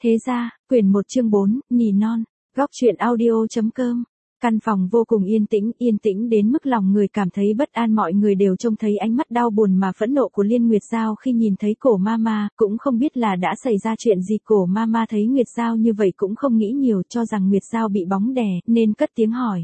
Thế ra, quyển 1 chương 4, nỉ non, góc truyện audio.com. Căn phòng vô cùng yên tĩnh đến mức lòng người cảm thấy bất an, mọi người đều trông thấy ánh mắt đau buồn mà phẫn nộ của Liên Nguyệt Giao khi nhìn thấy Cổ Mama, cũng không biết là đã xảy ra chuyện gì. Cổ Mama thấy Nguyệt Giao như vậy cũng không nghĩ nhiều, cho rằng Nguyệt Giao bị bóng đè, nên cất tiếng hỏi.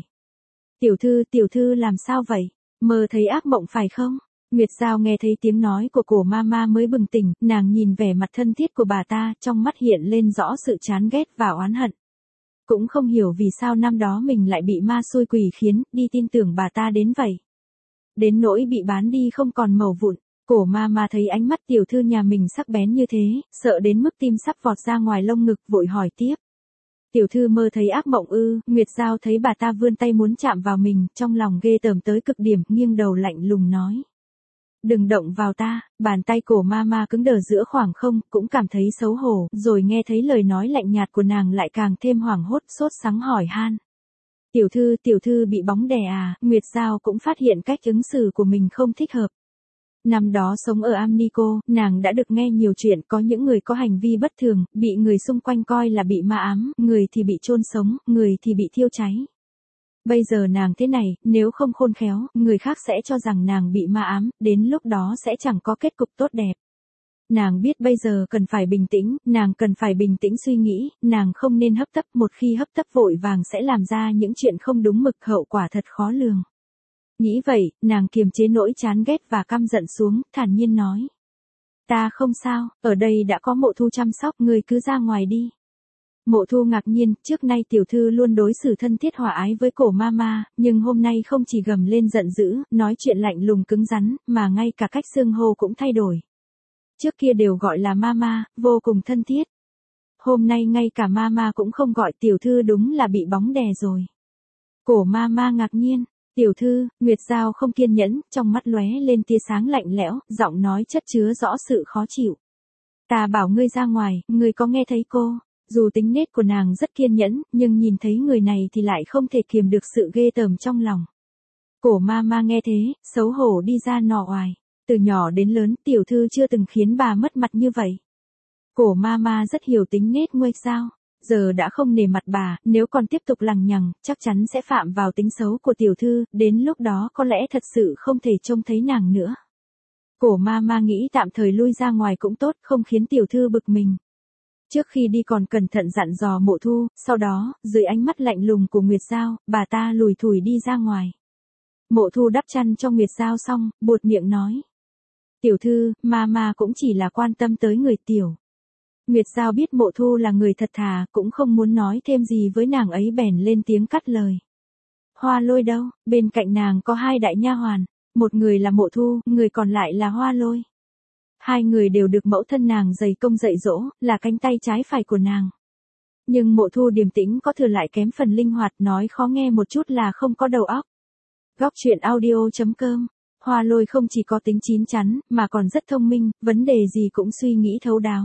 Tiểu thư làm sao vậy? Mơ thấy ác mộng phải không? Nguyệt Giao nghe thấy tiếng nói của Cổ Mama mới bừng tỉnh, nàng nhìn vẻ mặt thân thiết của bà ta, trong mắt hiện lên rõ sự chán ghét và oán hận. Cũng không hiểu vì sao năm đó mình lại bị ma xui quỷ khiến, đi tin tưởng bà ta đến vậy. Đến nỗi bị bán đi không còn mẩu vụn. Cổ Mama thấy ánh mắt tiểu thư nhà mình sắc bén như thế, sợ đến mức tim sắp vọt ra ngoài lông ngực, vội hỏi tiếp. Tiểu thư mơ thấy ác mộng ư? Nguyệt Giao thấy bà ta vươn tay muốn chạm vào mình, trong lòng ghê tởm tới cực điểm, nghiêng đầu lạnh lùng nói. Đừng động vào ta. Bàn tay Cổ Mama cứng đờ giữa khoảng không, cũng cảm thấy xấu hổ, rồi nghe thấy lời nói lạnh nhạt của nàng lại càng thêm hoảng hốt, sốt sắng hỏi han. Tiểu thư bị bóng đè à? Nguyệt Giao cũng phát hiện cách ứng xử của mình không thích hợp. Năm đó sống ở Amnico, nàng đã được nghe nhiều chuyện, có những người có hành vi bất thường, bị người xung quanh coi là bị ma ám, người thì bị chôn sống, người thì bị thiêu cháy. Bây giờ nàng thế này, nếu không khôn khéo, người khác sẽ cho rằng nàng bị ma ám, đến lúc đó sẽ chẳng có kết cục tốt đẹp. Nàng biết bây giờ cần phải bình tĩnh, nàng cần phải bình tĩnh suy nghĩ, nàng không nên hấp tấp, một khi hấp tấp vội vàng sẽ làm ra những chuyện không đúng mực, hậu quả thật khó lường. Nghĩ vậy, nàng kiềm chế nỗi chán ghét và căm giận xuống, thản nhiên nói. Ta không sao, ở đây đã có Mộ Thu chăm sóc, người cứ ra ngoài đi. Mộ Thu ngạc nhiên, trước nay tiểu thư luôn đối xử thân thiết hòa ái với Cổ Mama, nhưng hôm nay không chỉ gầm lên giận dữ, nói chuyện lạnh lùng cứng rắn, mà ngay cả cách xưng hô cũng thay đổi. Trước kia đều gọi là Mama, vô cùng thân thiết. Hôm nay ngay cả Mama cũng không gọi, tiểu thư đúng là bị bóng đè rồi. Cổ Mama ngạc nhiên, tiểu thư. Nguyệt Giao không kiên nhẫn, trong mắt lóe lên tia sáng lạnh lẽo, giọng nói chất chứa rõ sự khó chịu. Ta bảo ngươi ra ngoài, ngươi có nghe thấy cô? Dù tính nết của nàng rất kiên nhẫn, nhưng nhìn thấy người này thì lại không thể kiềm được sự ghê tởm trong lòng. Cổ Mama nghe thế, xấu hổ đi ra nọ oài. Từ nhỏ đến lớn, tiểu thư chưa từng khiến bà mất mặt như vậy. Cổ Mama rất hiểu tính nết Nguyệt Giao. Giờ đã không nể mặt bà, nếu còn tiếp tục lằng nhằng, chắc chắn sẽ phạm vào tính xấu của tiểu thư, đến lúc đó có lẽ thật sự không thể trông thấy nàng nữa. Cổ Mama nghĩ tạm thời lui ra ngoài cũng tốt, không khiến tiểu thư bực mình. Trước khi đi còn cẩn thận dặn dò Mộ Thu, sau đó, dưới ánh mắt lạnh lùng của Nguyệt Giao, bà ta lủi thủi đi ra ngoài. Mộ Thu đắp chăn cho Nguyệt Giao xong, buột miệng nói. Tiểu thư, Mama cũng chỉ là quan tâm tới người tiểu. Nguyệt Giao biết Mộ Thu là người thật thà, cũng không muốn nói thêm gì với nàng ấy, bèn lên tiếng cắt lời. Hoa Lôi đâu? Bên cạnh nàng có hai đại nha hoàn, một người là Mộ Thu, người còn lại là Hoa Lôi. Hai người đều được mẫu thân nàng dày công dạy dỗ, là cánh tay trái phải của nàng. Nhưng Mộ Thu điềm tĩnh có thừa lại kém phần linh hoạt, nói khó nghe một chút là không có đầu óc. Góc truyện audio.com. Hoa Lôi không chỉ có tính chín chắn, mà còn rất thông minh, vấn đề gì cũng suy nghĩ thấu đáo.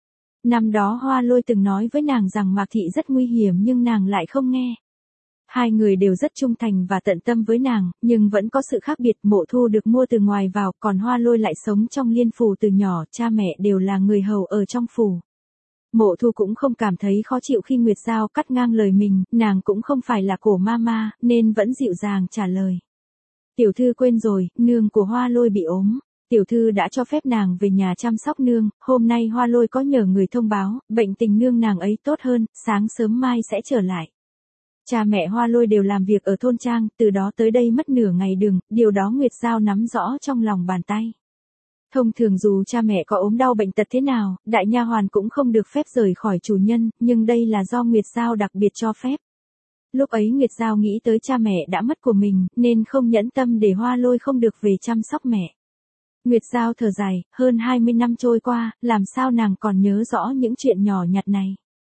Năm đó Hoa Lôi từng nói với nàng rằng Mạc Thị rất nguy hiểm nhưng nàng lại không nghe. Hai người đều rất trung thành và tận tâm với nàng, nhưng vẫn có sự khác biệt. Mộ Thu được mua từ ngoài vào, còn Hoa Lôi lại sống trong Liên Phủ từ nhỏ, cha mẹ đều là người hầu ở trong phủ. Mộ Thu cũng không cảm thấy khó chịu khi Nguyệt Giao cắt ngang lời mình, nàng cũng không phải là Cổ Mama, nên vẫn dịu dàng trả lời. Tiểu thư quên rồi, nương của Hoa Lôi bị ốm. Tiểu thư đã cho phép nàng về nhà chăm sóc nương, hôm nay Hoa Lôi có nhờ người thông báo, bệnh tình nương nàng ấy tốt hơn, sáng sớm mai sẽ trở lại. Cha mẹ Hoa Lôi đều làm việc ở thôn trang, từ đó tới đây mất nửa ngày đường, điều đó Nguyệt Giao nắm rõ trong lòng bàn tay. Thông thường dù cha mẹ có ốm đau bệnh tật thế nào, đại nha hoàn cũng không được phép rời khỏi chủ nhân, nhưng đây là do Nguyệt Giao đặc biệt cho phép. Lúc ấy Nguyệt Giao nghĩ tới cha mẹ đã mất của mình, nên không nhẫn tâm để Hoa Lôi không được về chăm sóc mẹ. Nguyệt Giao thở dài, hơn 20 năm trôi qua, làm sao nàng còn nhớ rõ những chuyện nhỏ nhặt này.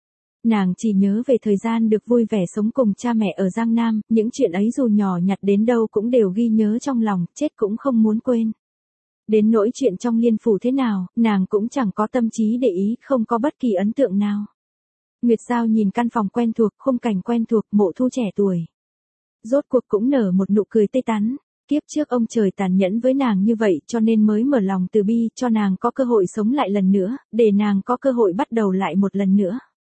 Nàng chỉ nhớ về thời gian được vui vẻ sống cùng cha mẹ ở Giang Nam, những chuyện ấy dù nhỏ nhặt đến đâu cũng đều ghi nhớ trong lòng, chết cũng không muốn quên. Đến nỗi chuyện trong Liên Phủ thế nào, nàng cũng chẳng có tâm trí để ý, không có bất kỳ ấn tượng nào. Nguyệt Giao nhìn căn phòng quen thuộc, khung cảnh quen thuộc, Mộ Thu trẻ tuổi. Rốt cuộc cũng nở một nụ cười tươi tắn. Kiếp trước ông trời tàn nhẫn với nàng như vậy cho nên mới mở lòng từ bi cho nàng có cơ hội sống lại lần nữa, để nàng có cơ hội bắt đầu lại một lần nữa.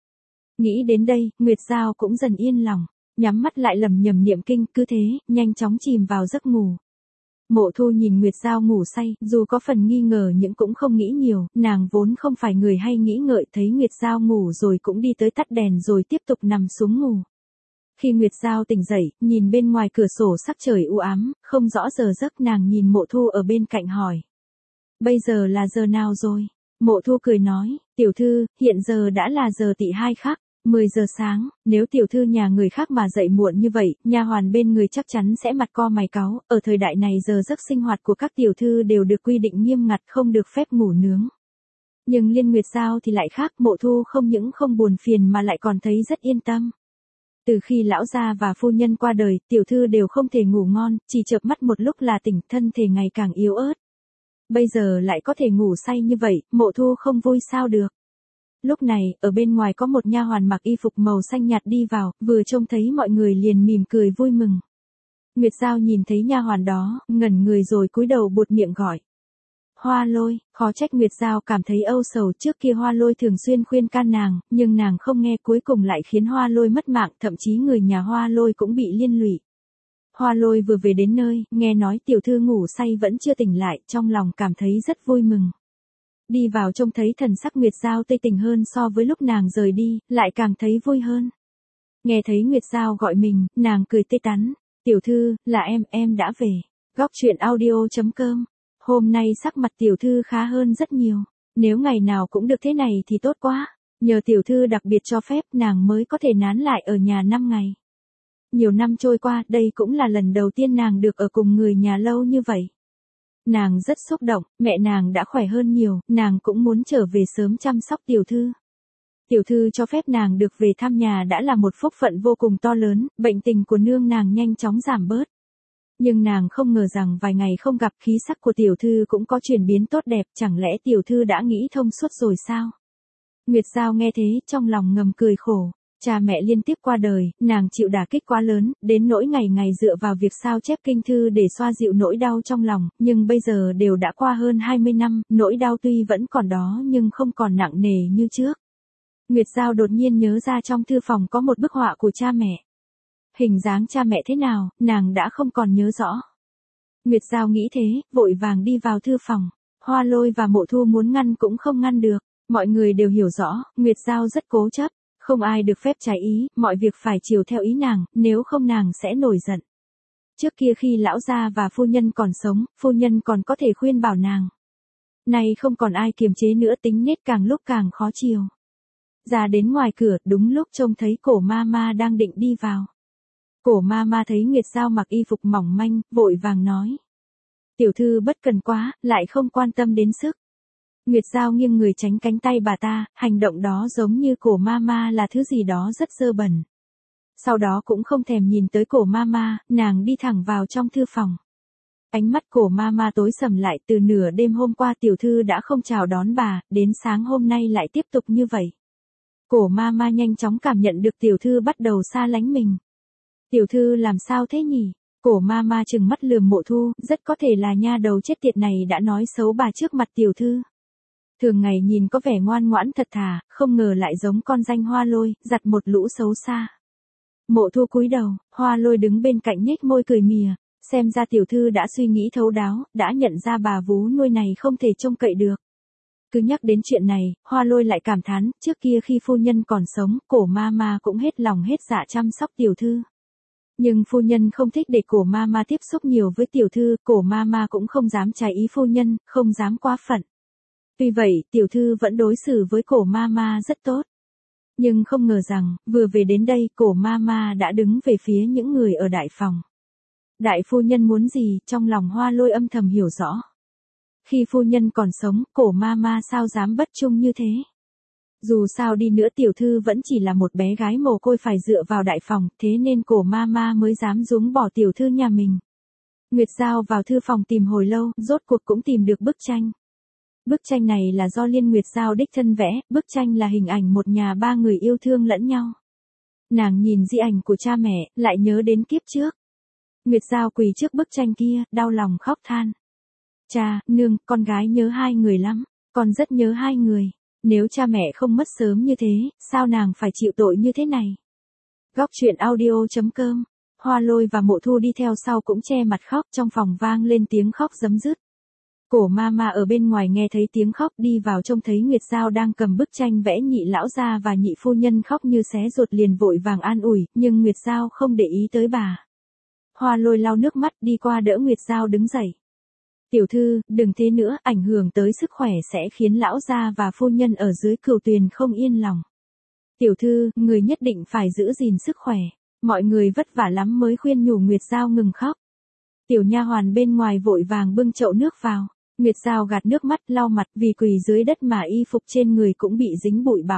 Nghĩ đến đây, Nguyệt Giao cũng dần yên lòng, nhắm mắt lại lẩm nhẩm niệm kinh, cứ thế, nhanh chóng chìm vào giấc ngủ. Mộ Thu nhìn Nguyệt Giao ngủ say, dù có phần nghi ngờ nhưng cũng không nghĩ nhiều, nàng vốn không phải người hay nghĩ ngợi, thấy Nguyệt Giao ngủ rồi cũng đi tới tắt đèn rồi tiếp tục nằm xuống ngủ. Khi Nguyệt Giao tỉnh dậy, nhìn bên ngoài cửa sổ sắc trời u ám, không rõ giờ giấc, nàng nhìn Mộ Thu ở bên cạnh hỏi. Bây giờ là giờ nào rồi? Mộ Thu cười nói, tiểu thư, hiện giờ đã là giờ Tỵ 2 khắc, 10 giờ sáng, nếu tiểu thư nhà người khác mà dậy muộn như vậy, nha hoàn bên người chắc chắn sẽ mặt co mày cáu, ở thời đại này giờ giấc sinh hoạt của các tiểu thư đều được quy định nghiêm ngặt, không được phép ngủ nướng. Nhưng Liên Nguyệt Giao thì lại khác, Mộ Thu không những không buồn phiền mà lại còn thấy rất yên tâm. Từ khi lão gia và phu nhân qua đời, tiểu thư đều không thể ngủ ngon, chỉ chợp mắt một lúc là tỉnh, thân thể ngày càng yếu ớt. Bây giờ lại có thể ngủ say như vậy, Mộ Thu không vui sao được. Lúc này, ở bên ngoài có một nha hoàn mặc y phục màu xanh nhạt đi vào, vừa trông thấy mọi người liền mỉm cười vui mừng. Nguyệt Giao nhìn thấy nha hoàn đó, ngẩn người rồi cúi đầu buột miệng gọi. Hoa Lôi, khó trách Nguyệt Giao cảm thấy âu sầu, trước kia Hoa Lôi thường xuyên khuyên can nàng, nhưng nàng không nghe, cuối cùng lại khiến Hoa Lôi mất mạng, thậm chí người nhà Hoa Lôi cũng bị liên lụy. Hoa Lôi vừa về đến nơi, nghe nói tiểu thư ngủ say vẫn chưa tỉnh lại, trong lòng cảm thấy rất vui mừng. Đi vào trông thấy thần sắc Nguyệt Giao tươi tỉnh hơn so với lúc nàng rời đi, lại càng thấy vui hơn. Nghe thấy Nguyệt Giao gọi mình, nàng cười tươi tắn. Tiểu thư, là em đã về. Góc truyện audio.com. Hôm nay sắc mặt tiểu thư khá hơn rất nhiều. Nếu ngày nào cũng được thế này thì tốt quá. Nhờ tiểu thư đặc biệt cho phép nàng mới có thể nán lại ở nhà 5 ngày. Nhiều năm trôi qua, đây cũng là lần đầu tiên nàng được ở cùng người nhà lâu như vậy. Nàng rất xúc động, mẹ nàng đã khỏe hơn nhiều, nàng cũng muốn trở về sớm chăm sóc tiểu thư. Tiểu thư cho phép nàng được về thăm nhà đã là một phúc phận vô cùng to lớn, bệnh tình của nương nàng nhanh chóng giảm bớt. Nhưng nàng không ngờ rằng vài ngày không gặp, khí sắc của tiểu thư cũng có chuyển biến tốt đẹp, chẳng lẽ tiểu thư đã nghĩ thông suốt rồi sao? Nguyệt Giao nghe thế, trong lòng ngầm cười khổ. Cha mẹ liên tiếp qua đời, nàng chịu đả kích quá lớn, đến nỗi ngày ngày dựa vào việc sao chép kinh thư để xoa dịu nỗi đau trong lòng, nhưng bây giờ đều đã qua hơn 20 năm, nỗi đau tuy vẫn còn đó nhưng không còn nặng nề như trước. Nguyệt Giao đột nhiên nhớ ra trong thư phòng có một bức họa của cha mẹ. Hình dáng cha mẹ thế nào, nàng đã không còn nhớ rõ. Nguyệt Giao nghĩ thế, vội vàng đi vào thư phòng. Hoa Lôi và Mộ Thu muốn ngăn cũng không ngăn được. Mọi người đều hiểu rõ, Nguyệt Giao rất cố chấp. Không ai được phép trái ý, mọi việc phải chiều theo ý nàng, nếu không nàng sẽ nổi giận. Trước kia khi lão gia và phu nhân còn sống, phu nhân còn có thể khuyên bảo nàng. Nay không còn ai kiềm chế nữa, tính nết càng lúc càng khó chiều. Ra đến ngoài cửa, đúng lúc trông thấy Cổ Mama đang định đi vào. Cổ Mama thấy Nguyệt Giao mặc y phục mỏng manh, vội vàng nói. Tiểu thư bất cần quá, lại không quan tâm đến sức. Nguyệt Giao nghiêng người tránh cánh tay bà ta, hành động đó giống như Cổ Mama là thứ gì đó rất dơ bẩn. Sau đó cũng không thèm nhìn tới Cổ Mama, nàng đi thẳng vào trong thư phòng. Ánh mắt Cổ Mama tối sầm lại, từ nửa đêm hôm qua tiểu thư đã không chào đón bà, đến sáng hôm nay lại tiếp tục như vậy. Cổ Mama nhanh chóng cảm nhận được tiểu thư bắt đầu xa lánh mình. Tiểu thư làm sao thế nhỉ? Cổ Mama trừng mắt lườm Mộ Thu, rất có thể là nha đầu chết tiệt này đã nói xấu bà trước mặt tiểu thư. Thường ngày nhìn có vẻ ngoan ngoãn thật thà, không ngờ lại giống con danh Hoa Lôi, giặt một lũ xấu xa. Mộ Thu cúi đầu, Hoa Lôi đứng bên cạnh nhếch môi cười mỉa, xem ra tiểu thư đã suy nghĩ thấu đáo, đã nhận ra bà vú nuôi này không thể trông cậy được. Cứ nhắc đến chuyện này, Hoa Lôi lại cảm thán, trước kia khi phu nhân còn sống, Cổ Mama cũng hết lòng hết dạ chăm sóc tiểu thư. Nhưng phu nhân không thích để Cổ Mama tiếp xúc nhiều với tiểu thư, Cổ Mama cũng không dám trái ý phu nhân, không dám quá phận. Tuy vậy, tiểu thư vẫn đối xử với Cổ Mama rất tốt. Nhưng không ngờ rằng, vừa về đến đây, Cổ Mama đã đứng về phía những người ở đại phòng. Đại phu nhân muốn gì, trong lòng Hoa Lôi âm thầm hiểu rõ. Khi phu nhân còn sống, Cổ Mama sao dám bất trung như thế. Dù sao đi nữa tiểu thư vẫn chỉ là một bé gái mồ côi phải dựa vào đại phòng, thế nên Cổ Mama mới dám ruống bỏ tiểu thư nhà mình. Nguyệt Giao vào thư phòng tìm hồi lâu, rốt cuộc cũng tìm được bức tranh. Bức tranh này là do Liên Nguyệt Giao đích thân vẽ, bức tranh là hình ảnh một nhà ba người yêu thương lẫn nhau. Nàng nhìn di ảnh của cha mẹ, lại nhớ đến kiếp trước. Nguyệt Giao quỳ trước bức tranh kia, đau lòng khóc than. Cha, nương, con gái nhớ hai người lắm, con rất nhớ hai người. Nếu cha mẹ không mất sớm như thế, sao nàng phải chịu tội như thế này? Góc truyện audio.com. Hoa Lôi và Mộ Thu đi theo sau cũng che mặt khóc, trong phòng vang lên tiếng khóc rấm rứt. Cổ Mama ở bên ngoài nghe thấy tiếng khóc đi vào trông thấy Nguyệt Giao đang cầm bức tranh vẽ Nhị lão gia và Nhị phu nhân khóc như xé ruột liền vội vàng an ủi, nhưng Nguyệt Giao không để ý tới bà. Hoa Lôi lau nước mắt đi qua đỡ Nguyệt Giao đứng dậy. Tiểu thư, đừng thế nữa, ảnh hưởng tới sức khỏe sẽ khiến lão gia và phu nhân ở dưới Cửu Tuyền không yên lòng. Tiểu thư, người nhất định phải giữ gìn sức khỏe. Mọi người vất vả lắm mới khuyên nhủ Nguyệt Giao ngừng khóc. Tiểu nha hoàn bên ngoài vội vàng bưng chậu nước vào. Nguyệt Giao gạt nước mắt lau mặt vì quỳ dưới đất mà y phục trên người cũng bị dính bụi bặm.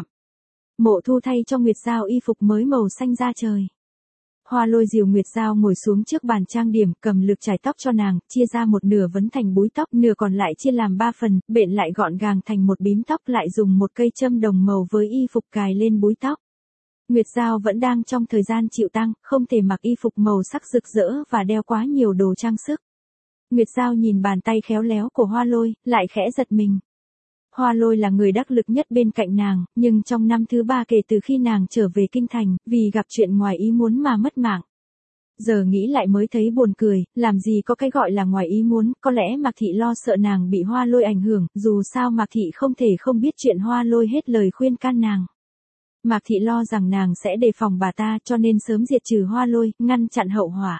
Mộ Thu thay cho Nguyệt Giao y phục mới màu xanh da trời. Hoa Lôi dìu Nguyệt Giao ngồi xuống trước bàn trang điểm, cầm lược chải tóc cho nàng, chia ra một nửa vấn thành búi tóc, nửa còn lại chia làm 3 phần, bện lại gọn gàng thành một bím tóc, lại dùng một cây châm đồng màu với y phục cài lên búi tóc. Nguyệt Giao vẫn đang trong thời gian chịu tang, không thể mặc y phục màu sắc rực rỡ và đeo quá nhiều đồ trang sức. Nguyệt Giao nhìn bàn tay khéo léo của Hoa Lôi, lại khẽ giật mình. Hoa Lôi là người đắc lực nhất bên cạnh nàng, nhưng trong năm thứ 3 kể từ khi nàng trở về kinh thành, vì gặp chuyện ngoài ý muốn mà mất mạng. Giờ nghĩ lại mới thấy buồn cười, làm gì có cái gọi là ngoài ý muốn, có lẽ Mạc Thị lo sợ nàng bị Hoa Lôi ảnh hưởng, dù sao Mạc Thị không thể không biết chuyện Hoa Lôi hết lời khuyên can nàng. Mạc Thị lo rằng nàng sẽ đề phòng bà ta cho nên sớm diệt trừ Hoa Lôi, ngăn chặn hậu họa.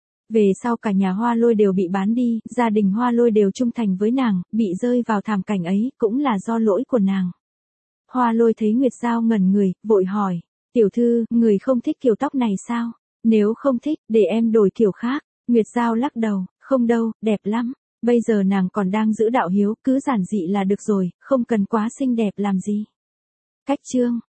Về sau cả nhà Hoa Lôi đều bị bán đi, gia đình Hoa Lôi đều trung thành với nàng, bị rơi vào thảm cảnh ấy cũng là do lỗi của nàng. Hoa Lôi thấy Nguyệt Giao ngẩn người, vội hỏi, tiểu thư, người không thích kiểu tóc này sao? Nếu không thích, để em đổi kiểu khác. Nguyệt Giao lắc đầu, không đâu, đẹp lắm. Bây giờ nàng còn đang giữ đạo hiếu, cứ giản dị là được rồi, không cần quá xinh đẹp làm gì. Cách chương